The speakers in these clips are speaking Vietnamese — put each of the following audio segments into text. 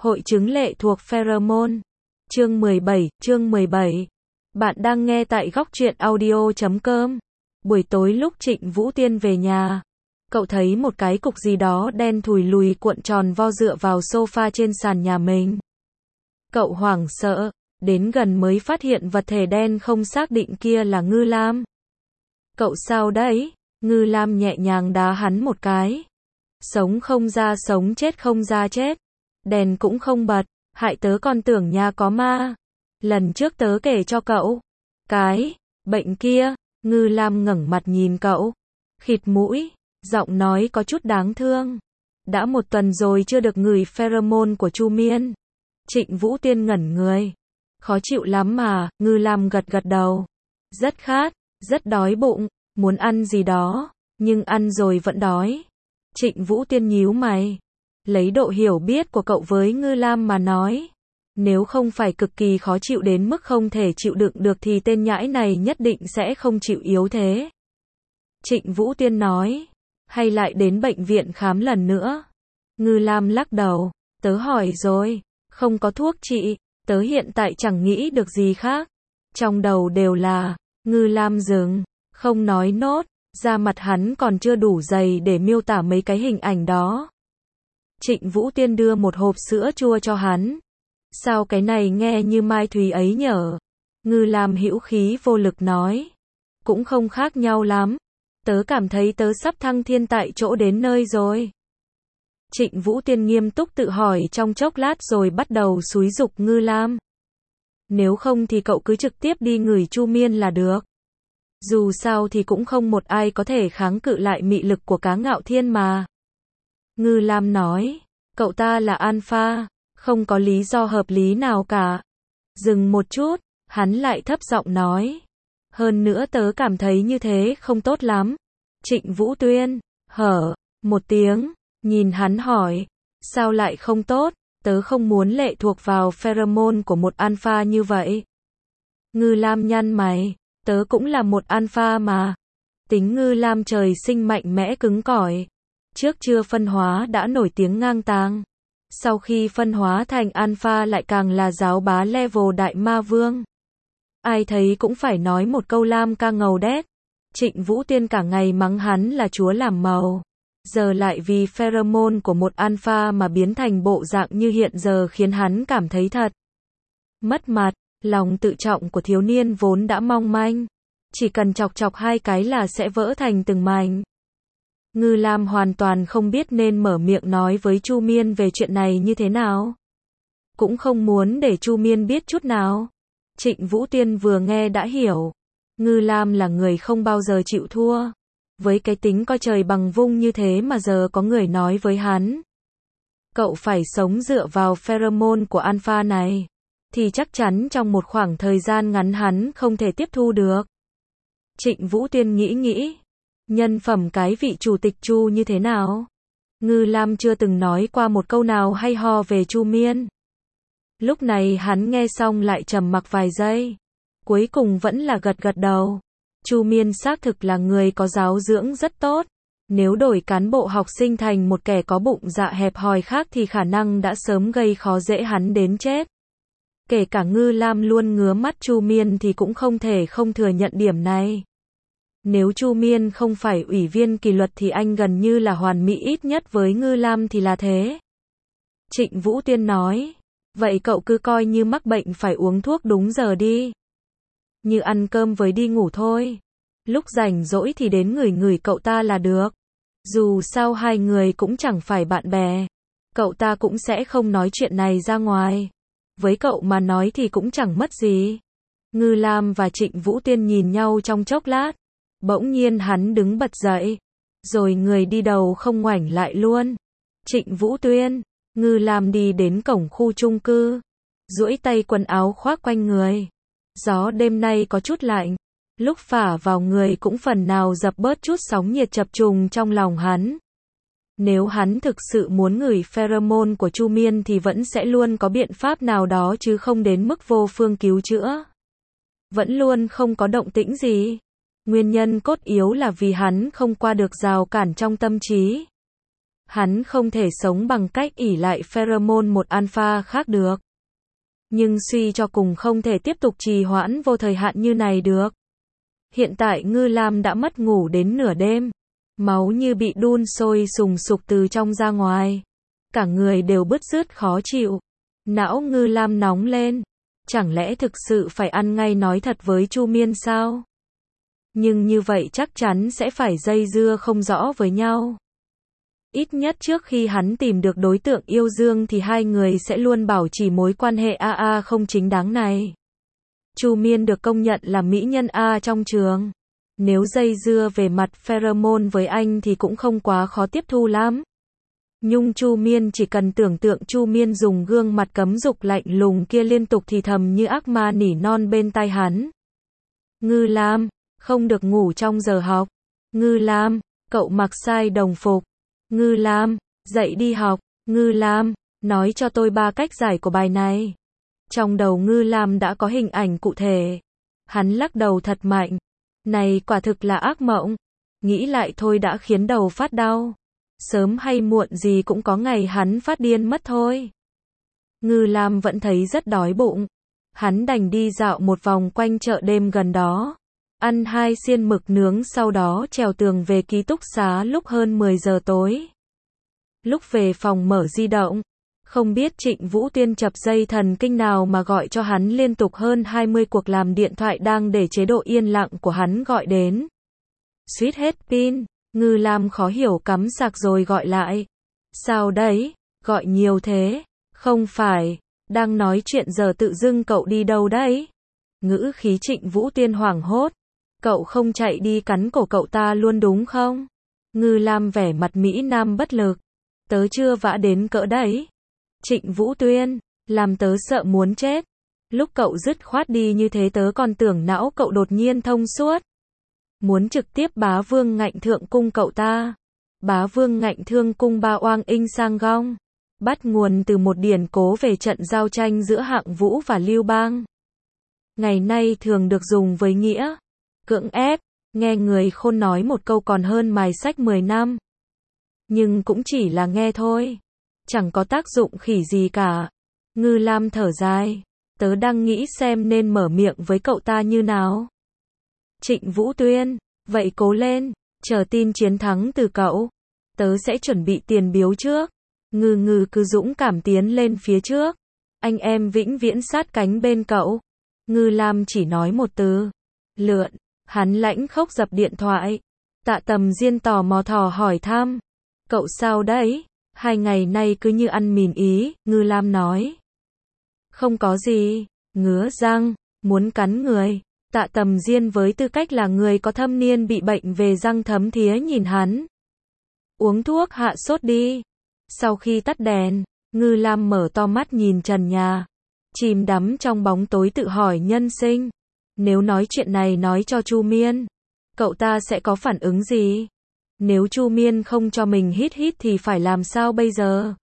Hội chứng lệ thuộc pheromone. Chương 17. Bạn đang nghe tại góc truyện audio.com. Buổi tối lúc Trịnh Vũ Tiên về nhà, cậu thấy một cái cục gì đó đen thùi lùi cuộn tròn vo dựa vào sofa trên sàn nhà mình. Cậu hoảng sợ, đến gần mới phát hiện vật thể đen không xác định kia là Ngư Lam. Cậu sao đấy? Ngư Lam nhẹ nhàng đá hắn một cái. Sống không ra sống, chết không ra chết. Đèn cũng không bật, hại tớ còn tưởng nhà có ma. Lần trước tớ kể cho cậu cái bệnh kia. Ngư Lam ngẩng mặt nhìn cậu, khịt mũi, giọng nói có chút đáng thương. Đã 1 tuần rồi chưa được ngửi pheromone của Chu Miên. Trịnh Vũ Tiên ngẩn người. Khó chịu lắm mà. Ngư Lam gật gật đầu. Rất khát, rất đói bụng, muốn ăn gì đó, nhưng ăn rồi vẫn đói. Trịnh Vũ Tiên nhíu mày. Lấy độ hiểu biết của cậu với Ngư Lam mà nói, nếu không phải cực kỳ khó chịu đến mức không thể chịu đựng được thì tên nhãi này nhất định sẽ không chịu yếu thế. Trịnh Vũ Tiên nói, hay lại đến bệnh viện khám lần nữa. Ngư Lam lắc đầu, tớ hỏi rồi, không có thuốc trị, tớ hiện tại chẳng nghĩ được gì khác. Trong đầu đều là, Ngư Lam dừng, không nói nốt, da mặt hắn còn chưa đủ dày để miêu tả mấy cái hình ảnh đó. Trịnh Vũ Tiên đưa một hộp sữa chua cho hắn. Sao cái này nghe như Mai Thúy ấy nhở? Ngư Lam hữu khí vô lực nói. Cũng không khác nhau lắm. Tớ cảm thấy tớ sắp thăng thiên tại chỗ đến nơi rồi. Trịnh Vũ Tiên nghiêm túc tự hỏi trong chốc lát rồi bắt đầu xúi giục Ngư Lam. Nếu không thì cậu cứ trực tiếp đi ngửi Chu Miên là được. Dù sao thì cũng không một ai có thể kháng cự lại mị lực của Cá Ngạo Thiên mà. Ngư Lam nói, cậu ta là alpha, không có lý do hợp lý nào cả. Dừng một chút, hắn lại thấp giọng nói. Hơn nữa tớ cảm thấy như thế không tốt lắm. Trịnh Vũ Tuyên, hở, một tiếng, nhìn hắn hỏi, sao lại không tốt, tớ không muốn lệ thuộc vào pheromone của một alpha như vậy. Ngư Lam nhăn mày, tớ cũng là một alpha mà. Tính Ngư Lam trời sinh mạnh mẽ cứng cỏi. Trước chưa phân hóa đã nổi tiếng ngang tàng. Sau khi phân hóa thành alpha lại càng là giáo bá level đại ma vương. Ai thấy cũng phải nói một câu Lam ca ngầu đét. Trịnh Vũ Tiên cả ngày mắng hắn là chúa làm màu. Giờ lại vì pheromone của một alpha mà biến thành bộ dạng như hiện giờ khiến hắn cảm thấy thật mất mặt. Lòng tự trọng của thiếu niên vốn đã mong manh. Chỉ cần chọc chọc 2 cái là sẽ vỡ thành từng mảnh. Ngư Lam hoàn toàn không biết nên mở miệng nói với Chu Miên về chuyện này như thế nào. Cũng không muốn để Chu Miên biết chút nào. Trịnh Vũ Tiên vừa nghe đã hiểu. Ngư Lam là người không bao giờ chịu thua. Với cái tính coi trời bằng vung như thế mà giờ có người nói với hắn. Cậu phải sống dựa vào pheromone của alpha này. Thì chắc chắn trong một khoảng thời gian ngắn hắn không thể tiếp thu được. Trịnh Vũ Tiên nghĩ. Nhân phẩm cái vị chủ tịch Chu như thế nào? Ngư Lam chưa từng nói qua một câu nào hay ho về Chu Miên. Lúc này hắn nghe xong lại trầm mặc vài giây. Cuối cùng vẫn là gật gật đầu. Chu Miên xác thực là người có giáo dưỡng rất tốt. Nếu đổi cán bộ học sinh thành một kẻ có bụng dạ hẹp hòi khác thì khả năng đã sớm gây khó dễ hắn đến chết. Kể cả Ngư Lam luôn ngứa mắt Chu Miên thì cũng không thể không thừa nhận điểm này. Nếu Chu Miên không phải ủy viên kỷ luật thì anh gần như là hoàn mỹ, ít nhất với Ngư Lam thì là thế. Trịnh Vũ Tiên nói, vậy cậu cứ coi như mắc bệnh phải uống thuốc đúng giờ đi. Như ăn cơm với đi ngủ thôi. Lúc rảnh rỗi thì đến ngửi cậu ta là được. Dù sao 2 người cũng chẳng phải bạn bè. Cậu ta cũng sẽ không nói chuyện này ra ngoài. Với cậu mà nói thì cũng chẳng mất gì. Ngư Lam và Trịnh Vũ Tiên nhìn nhau trong chốc lát. Bỗng nhiên hắn đứng bật dậy. Rồi người đi đầu không ngoảnh lại luôn. Trịnh Vũ Tuyên. Ngư Lam đi đến cổng khu chung cư. Duỗi tay quần áo khoác quanh người. Gió đêm nay có chút lạnh. Lúc phả vào người cũng phần nào dập bớt chút sóng nhiệt chập trùng trong lòng hắn. Nếu hắn thực sự muốn ngửi pheromone của Chu Miên thì vẫn sẽ luôn có biện pháp nào đó chứ không đến mức vô phương cứu chữa. Vẫn luôn không có động tĩnh gì. Nguyên nhân cốt yếu là vì hắn không qua được rào cản trong tâm trí. Hắn không thể sống bằng cách ỷ lại pheromone một alpha khác được. Nhưng suy cho cùng không thể tiếp tục trì hoãn vô thời hạn như này được. Hiện tại Ngư Lam đã mất ngủ đến nửa đêm. Máu như bị đun sôi sùng sục từ trong ra ngoài. Cả người đều bứt rứt khó chịu. Não Ngư Lam nóng lên. Chẳng lẽ thực sự phải ăn ngay nói thật với Chu Miên sao? Nhưng như vậy chắc chắn sẽ phải dây dưa không rõ với nhau. Ít nhất trước khi hắn tìm được đối tượng yêu đương thì hai người sẽ luôn bảo trì mối quan hệ AA không chính đáng này. Chu Miên được công nhận là mỹ nhân A trong trường. Nếu dây dưa về mặt pheromone với anh thì cũng không quá khó tiếp thu lắm. Nhưng Chu Miên chỉ cần tưởng tượng Chu Miên dùng gương mặt cấm dục lạnh lùng kia liên tục thì thầm như ác ma nỉ non bên tai hắn. Ngư Lam, không được ngủ trong giờ học. Ngư Lam, cậu mặc sai đồng phục. Ngư Lam, dậy đi học. Ngư Lam, nói cho tôi 3 cách giải của bài này. Trong đầu Ngư Lam đã có hình ảnh cụ thể. Hắn lắc đầu thật mạnh. Này quả thực là ác mộng. Nghĩ lại thôi đã khiến đầu phát đau. Sớm hay muộn gì cũng có ngày hắn phát điên mất thôi. Ngư Lam vẫn thấy rất đói bụng. Hắn đành đi dạo một vòng quanh chợ đêm gần đó. Ăn 2 xiên mực nướng sau đó trèo tường về ký túc xá lúc hơn 10 giờ tối. Lúc về phòng mở di động. Không biết Trịnh Vũ Tuyên chập dây thần kinh nào mà gọi cho hắn liên tục hơn 20 cuộc làm điện thoại đang để chế độ yên lặng của hắn gọi đến. Suýt hết pin. Ngư Lam khó hiểu cắm sạc rồi gọi lại. Sao đấy? Gọi nhiều thế? Không phải. Đang nói chuyện giờ tự dưng cậu đi đâu đấy? Ngữ khí Trịnh Vũ Tuyên hoảng hốt. Cậu không chạy đi cắn cổ cậu ta luôn đúng không? Ngư Lam vẻ mặt Mỹ Nam bất lực. Tớ chưa vã đến cỡ đấy. Trịnh Vũ Tuyên, làm tớ sợ muốn chết. Lúc cậu dứt khoát đi như thế tớ còn tưởng não cậu đột nhiên thông suốt. Muốn trực tiếp bá vương ngạnh thượng cung cậu ta. Bá vương ngạnh thương cung Ba Oang Inh Sang Gong. Bắt nguồn từ một điển cố về trận giao tranh giữa Hạng Vũ và Lưu Bang. Ngày nay thường được dùng với nghĩa cưỡng ép, nghe người khôn nói một câu còn hơn mài sách 10 năm. Nhưng cũng chỉ là nghe thôi. Chẳng có tác dụng khỉ gì cả. Ngư Lam thở dài. Tớ đang nghĩ xem nên mở miệng với cậu ta như nào. Trịnh Vũ Tuyên, vậy cố lên, chờ tin chiến thắng từ cậu. Tớ sẽ chuẩn bị tiền biếu trước. Ngư cứ dũng cảm tiến lên phía trước. Anh em vĩnh viễn sát cánh bên cậu. Ngư Lam chỉ nói một từ. Lượn. Hắn lãnh khốc dập điện thoại. Tạ Tầm Diên tò mò thò hỏi thăm. Cậu sao đấy? 2 ngày nay cứ như ăn mìn ý, Ngư Lam nói. Không có gì. Ngứa răng. Muốn cắn người. Tạ Tầm Diên với tư cách là người có thâm niên bị bệnh về răng thấm thía nhìn hắn. Uống thuốc hạ sốt đi. Sau khi tắt đèn, Ngư Lam mở to mắt nhìn trần nhà. Chìm đắm trong bóng tối tự hỏi nhân sinh. Nếu nói chuyện này nói cho Chu Miên, cậu ta sẽ có phản ứng gì? Nếu Chu Miên không cho mình hít thì phải làm sao bây giờ?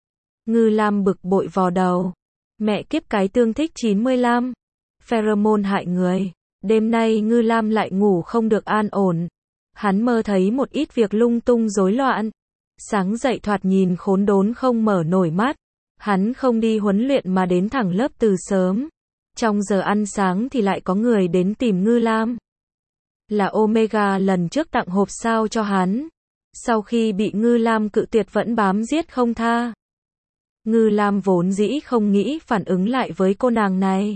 Ngư Lam bực bội vò đầu. Mẹ kiếp cái tương thích 95. Pheromone hại người. Đêm nay Ngư Lam lại ngủ không được an ổn. Hắn mơ thấy một ít việc lung tung rối loạn. Sáng dậy thoạt nhìn khốn đốn không mở nổi mắt. Hắn không đi huấn luyện mà đến thẳng lớp từ sớm. Trong giờ ăn sáng thì lại có người đến tìm Ngư Lam. Là Omega lần trước tặng hộp sao cho hắn. Sau khi bị Ngư Lam cự tuyệt vẫn bám giết không tha. Ngư Lam vốn dĩ không nghĩ phản ứng lại với cô nàng này.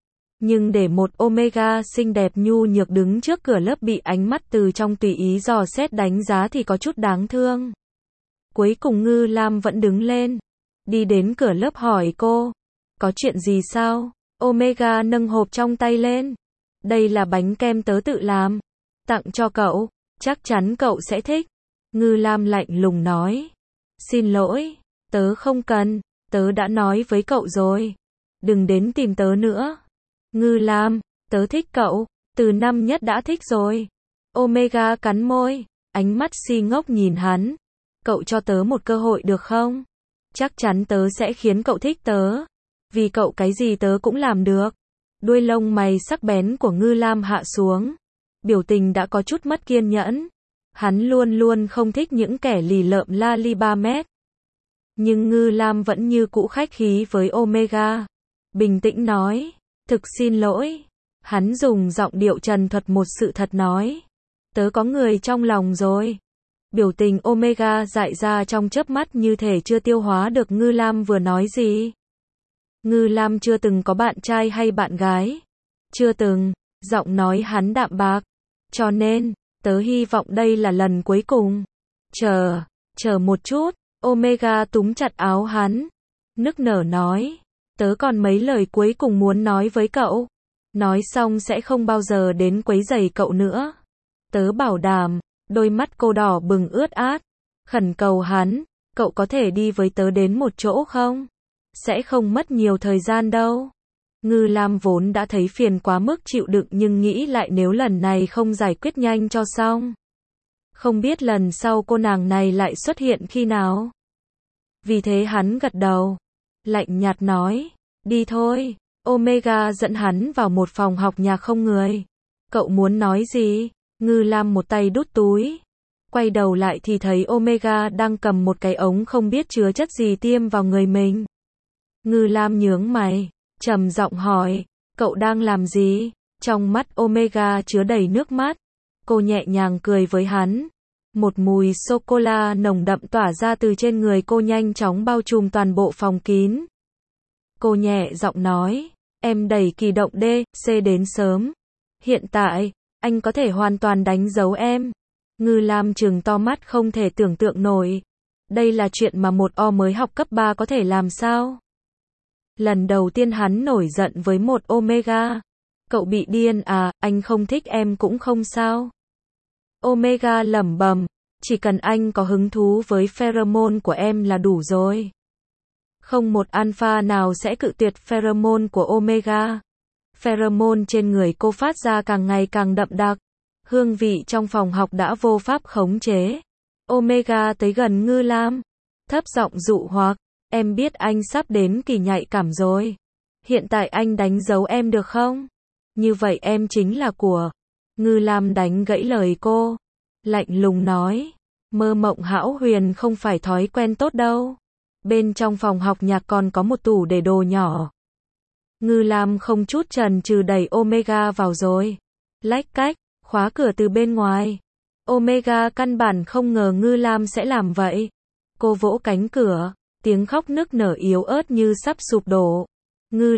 Nhưng để một Omega xinh đẹp nhu nhược đứng trước cửa lớp bị ánh mắt từ trong tùy ý dò xét đánh giá thì có chút đáng thương. Cuối cùng Ngư Lam vẫn đứng lên. Đi đến cửa lớp hỏi cô. Có chuyện gì sao? Omega nâng hộp trong tay lên. Đây là bánh kem tớ tự làm. Tặng cho cậu. Chắc chắn cậu sẽ thích. Ngư Lam lạnh lùng nói. Xin lỗi. Tớ không cần. Tớ đã nói với cậu rồi. Đừng đến tìm tớ nữa. Ngư Lam. Tớ thích cậu. Từ năm nhất đã thích rồi. Omega cắn môi. Ánh mắt si ngốc nhìn hắn. Cậu cho tớ một cơ hội được không? Chắc chắn tớ sẽ khiến cậu thích tớ. Vì cậu cái gì tớ cũng làm được. Đuôi lông mày sắc bén của Ngư Lam hạ xuống. Biểu tình đã có chút mất kiên nhẫn. Hắn luôn luôn không thích những kẻ lì lợm la li 3 mét. Nhưng Ngư Lam vẫn như cũ khách khí với Omega. Bình tĩnh nói, thực xin lỗi. Hắn dùng giọng điệu trần thuật một sự thật nói. Tớ có người trong lòng rồi. Biểu tình Omega dại ra trong chớp mắt như thể chưa tiêu hóa được Ngư Lam vừa nói gì. Ngư Lam chưa từng có bạn trai hay bạn gái. Chưa từng, giọng nói hắn đạm bạc. Cho nên, tớ hy vọng đây là lần cuối cùng. Chờ một chút, Omega túm chặt áo hắn. Nức nở nói, tớ còn mấy lời cuối cùng muốn nói với cậu. Nói xong sẽ không bao giờ đến quấy rầy cậu nữa. Tớ bảo đảm, đôi mắt cô đỏ bừng ướt át. Khẩn cầu hắn, cậu có thể đi với tớ đến một chỗ không? Sẽ không mất nhiều thời gian đâu. Ngư Lam vốn đã thấy phiền quá mức chịu đựng nhưng nghĩ lại nếu lần này không giải quyết nhanh cho xong. Không biết lần sau cô nàng này lại xuất hiện khi nào. Vì thế hắn gật đầu. Lạnh nhạt nói, đi thôi. Omega dẫn hắn vào một phòng học nhạc không người. Cậu muốn nói gì? Ngư Lam một tay đút túi. Quay đầu lại thì thấy Omega đang cầm một cái ống không biết chứa chất gì tiêm vào người mình. Ngư Lam nhướng mày, trầm giọng hỏi, cậu đang làm gì? Trong mắt Omega chứa đầy nước mắt. Cô nhẹ nhàng cười với hắn. Một mùi sô-cô-la nồng đậm tỏa ra từ trên người cô nhanh chóng bao trùm toàn bộ phòng kín. Cô nhẹ giọng nói, em đẩy kỳ động D, C đến sớm. Hiện tại, anh có thể hoàn toàn đánh dấu em. Ngư Lam trừng to mắt không thể tưởng tượng nổi. Đây là chuyện mà một O mới học cấp 3 có thể làm sao? Lần đầu tiên hắn nổi giận với một Omega. Cậu bị điên à, anh không thích em cũng không sao. Omega lẩm bẩm, chỉ cần anh có hứng thú với pheromone của em là đủ rồi. Không một alpha nào sẽ cự tuyệt pheromone của Omega. Pheromone trên người cô phát ra càng ngày càng đậm đặc. Hương vị trong phòng học đã vô pháp khống chế. Omega tới gần Ngư Lam. Thấp giọng dụ hoặc, em biết anh sắp đến kỳ nhạy cảm rồi. Hiện tại anh đánh dấu em được không? Như vậy em chính là của. Ngư Lam đánh gãy lời cô. Lạnh lùng nói, mơ mộng hão huyền không phải thói quen tốt đâu. Bên trong phòng học nhạc còn có một tủ để đồ nhỏ. Ngư Lam không chút chần chừ đẩy Omega vào rồi. Lách cách, khóa cửa từ bên ngoài. Omega căn bản không ngờ Ngư Lam sẽ làm vậy. Cô vỗ cánh cửa, tiếng khóc nức nở yếu ớt như sắp sụp đổ. Ngư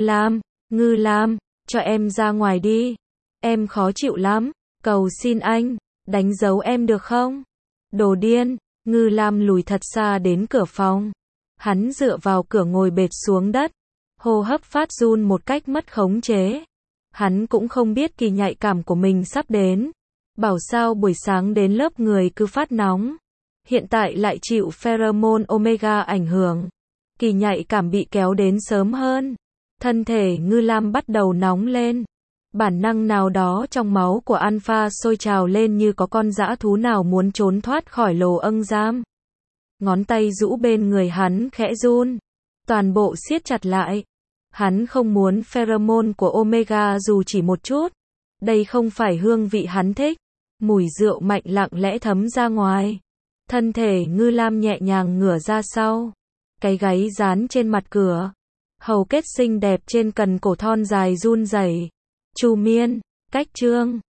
Lam, cho em ra ngoài đi. Em khó chịu lắm, cầu xin anh, đánh dấu em được không? Đồ điên, Ngư Lam lùi thật xa đến cửa phòng. Hắn dựa vào cửa ngồi bệt xuống đất. Hô hấp phát run một cách mất khống chế. Hắn cũng không biết kỳ nhạy cảm của mình sắp đến. Bảo sao buổi sáng đến lớp người cứ phát nóng. Hiện tại lại chịu pheromone Omega ảnh hưởng. Kỳ nhạy cảm bị kéo đến sớm hơn. Thân thể Ngư Lam bắt đầu nóng lên. Bản năng nào đó trong máu của Alpha sôi trào lên như có con dã thú nào muốn trốn thoát khỏi lồ âng giam. Ngón tay rũ bên người hắn khẽ run. Toàn bộ siết chặt lại. Hắn không muốn pheromone của Omega dù chỉ một chút. Đây không phải hương vị hắn thích. Mùi rượu mạnh lặng lẽ thấm ra ngoài. Thân thể Ngư Lam nhẹ nhàng ngửa ra sau. Cái gáy dán trên mặt cửa. Hầu kết xinh đẹp trên cần cổ thon dài run rẩy. Chu Miên, cách chương